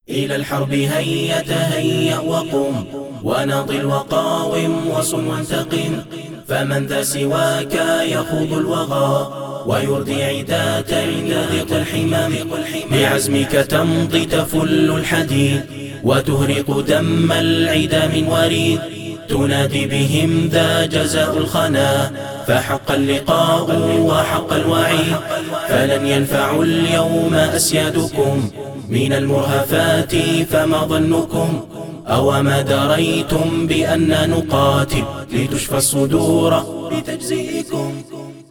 إلى الحرب هيا تهيأ وقم ونضل وقاوم وصن وانتقم، فمن ذا سواك يخوض الوغى ويردي عداة يذيق الحمام. بعزمك تمضي تفل الحديد وتهرق دم العدا من وريد، تنادي بهم ذا جزاء الخنا، فحق اللقاء وحق الوعيد. فلن ينفعوا اليوم أسيادكم من المرهفات، فما ظنكم أو ما دريتم بأن نقاتل لتشفى الصدور بتجزيئكم.